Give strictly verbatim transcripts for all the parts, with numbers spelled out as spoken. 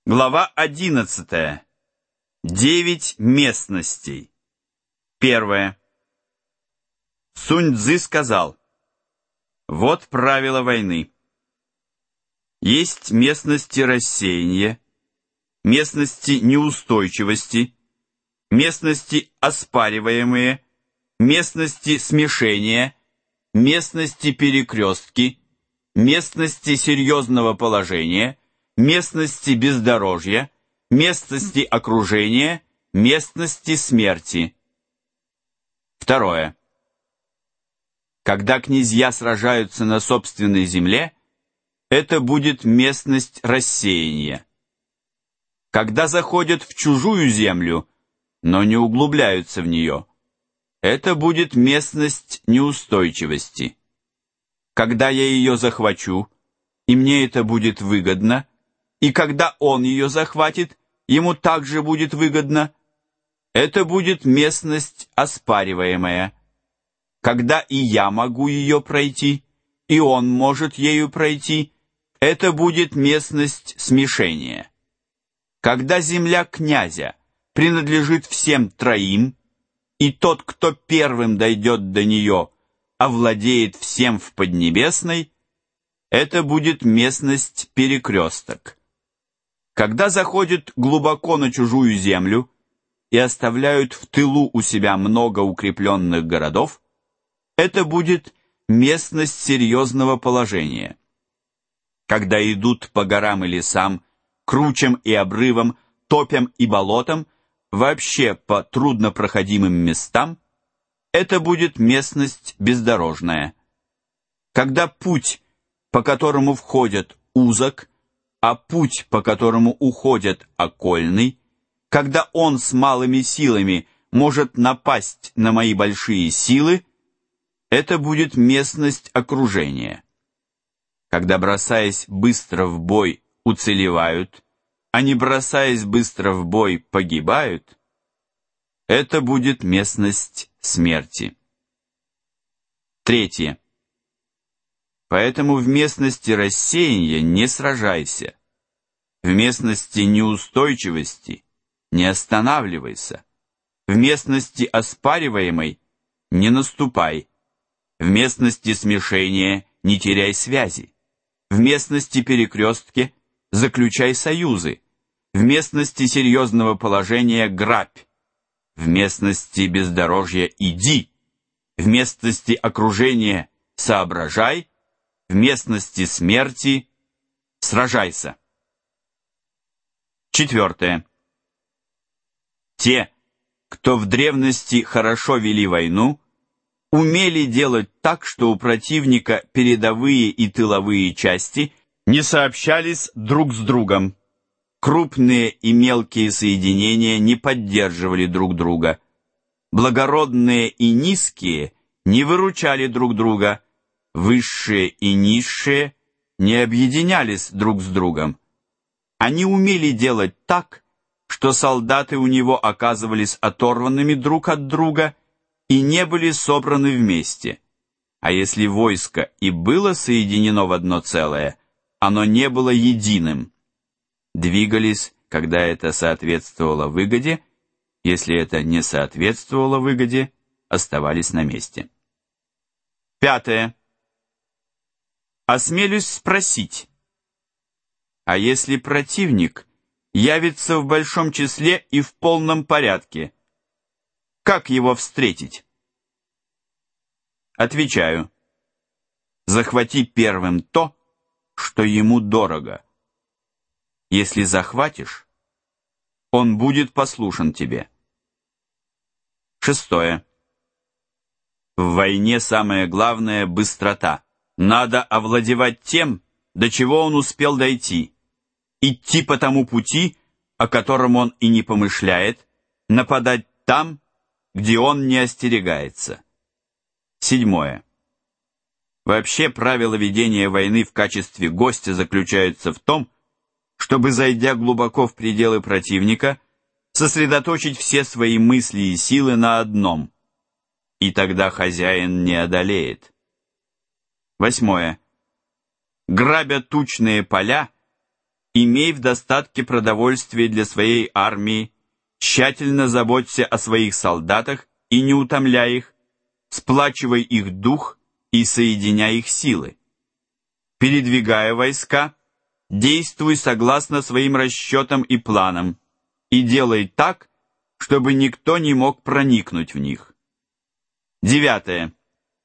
Глава одиннадцатая. Девять местностей. Первое. Сунь-Дзы сказал: вот правила войны. Есть местности рассеяния, местности неустойчивости, местности оспариваемые, местности смешения, местности перекрестки, местности серьезного положения, местности бездорожья, местности окружения, местности смерти. Второе. Когда князья сражаются на собственной земле, это будет местность рассеяния. Когда заходят в чужую землю, но не углубляются в нее, это будет местность неустойчивости. Когда я ее захвачу, и мне это будет выгодно, и когда он ее захватит, ему также будет выгодно, это будет местность оспариваемая. Когда и я могу ее пройти, и он может ею пройти, это будет местность смешения. Когда земля князя принадлежит всем троим, и тот, кто первым дойдет до нее, овладеет всем в Поднебесной, это будет местность перекресток. Когда заходят глубоко на чужую землю и оставляют в тылу у себя много укрепленных городов, это будет местность серьезного положения. Когда идут по горам и лесам, кручам и обрывам, топям и болотам, вообще по труднопроходимым местам, это будет местность бездорожная. Когда путь, по которому входят, узок, а путь, по которому уходят, окольный, когда он с малыми силами может напасть на мои большие силы, это будет местность окружения. Когда, бросаясь быстро в бой, уцелевают, а не бросаясь быстро в бой, погибают, это будет местность смерти. Третье. Поэтому в местности рассеяния не сражайся. В местности неустойчивости не останавливайся. В местности оспариваемой не наступай. В местности смешения не теряй связи. В местности перекрестки заключай союзы. В местности серьезного положения грабь. В местности бездорожья иди. В местности окружения соображай. В местности смерти сражайся. Четвертое. Те, кто в древности хорошо вели войну, умели делать так, что у противника передовые и тыловые части не сообщались друг с другом. Крупные и мелкие соединения не поддерживали друг друга. Благородные и низкие не выручали друг друга. Высшие и низшие не объединялись друг с другом. Они умели делать так, что солдаты у него оказывались оторванными друг от друга и не были собраны вместе. А если войско и было соединено в одно целое, оно не было единым. Двигались, когда это соответствовало выгоде, если это не соответствовало выгоде, оставались на месте. Пятое. Осмелюсь спросить, а если противник явится в большом числе и в полном порядке, как его встретить? Отвечаю, захвати первым то, что ему дорого. Если захватишь, он будет послушен тебе. Шестое. В войне самое главное — быстрота. Надо овладевать тем, до чего он успел дойти, идти по тому пути, о котором он и не помышляет, нападать там, где он не остерегается. Седьмое. Вообще правила ведения войны в качестве гостя заключаются в том, чтобы, зайдя глубоко в пределы противника, сосредоточить все свои мысли и силы на одном, и тогда хозяин не одолеет. Восьмое. Грабя тучные поля, имей в достатке продовольствия для своей армии, тщательно заботься о своих солдатах и не утомляй их, сплачивай их дух и соединяй их силы. Передвигая войска, действуй согласно своим расчетам и планам и делай так, чтобы никто не мог проникнуть в них. Девятое.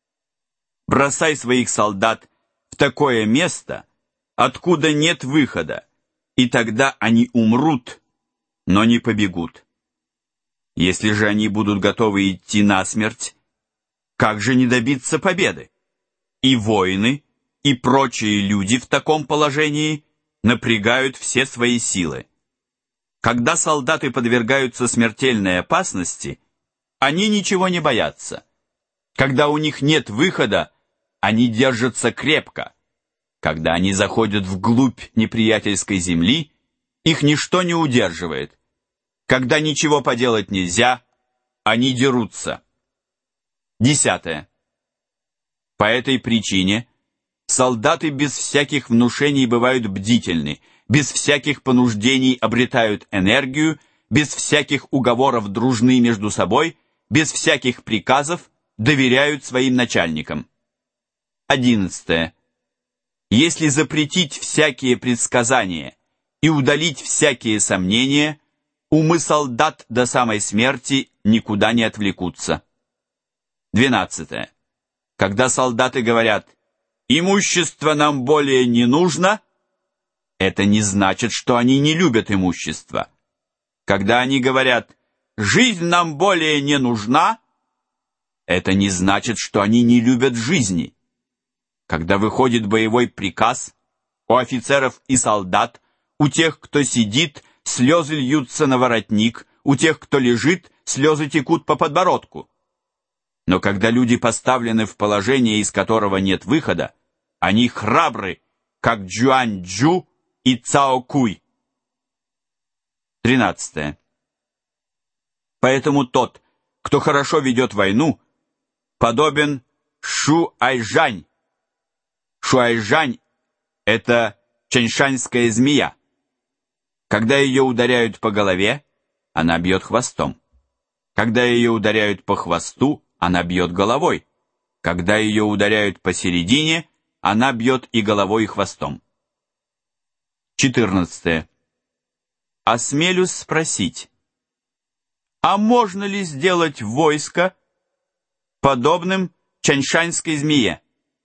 Бросай своих солдат в такое место, откуда нет выхода, и тогда они умрут, но не побегут. Если же они будут готовы идти насмерть, как же не добиться победы? И воины, и прочие люди в таком положении напрягают все свои силы. Когда солдаты подвергаются смертельной опасности, они ничего не боятся. Когда у них нет выхода, они держатся крепко. Когда они заходят вглубь неприятельской земли, их ничто не удерживает. Когда ничего поделать нельзя, они дерутся. Десятое. По этой причине солдаты без всяких внушений бывают бдительны, без всяких понуждений обретают энергию, без всяких уговоров дружны между собой, без всяких приказов доверяют своим начальникам. Одиннадцатое. Если запретить всякие предсказания и удалить всякие сомнения, умы солдат до самой смерти никуда не отвлекутся. Двенадцатое. Когда солдаты говорят «имущество нам более не нужно», это не значит, что они не любят имущество. Когда они говорят «жизнь нам более не нужна», это не значит, что они не любят жизни. Когда выходит боевой приказ, у офицеров и солдат, у тех, кто сидит, слезы льются на воротник, у тех, кто лежит, слезы текут по подбородку. Но когда люди поставлены в положение, из которого нет выхода, они храбры, как Джуань-Джу и Цао-Куй. Тринадцатое. Поэтому тот, кто хорошо ведет войну, подобен Шу-Айжань. Шу-Айжань — это чаньшаньская змея. Когда ее ударяют по голове, она бьет хвостом. Когда ее ударяют по хвосту, она бьет головой. Когда ее ударяют посередине, она бьет и головой, и хвостом. Четырнадцатое. Осмелюсь спросить, а можно ли сделать войско подобным чаньшаньской змее?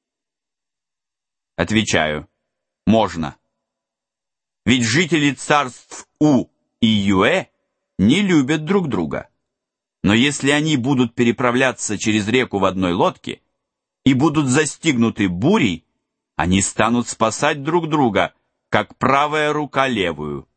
Отвечаю, можно. Ведь жители царств У и Юэ не любят друг друга. Но если они будут переправляться через реку в одной лодке и будут застигнуты бурей, они станут спасать друг друга, как правая рука левую.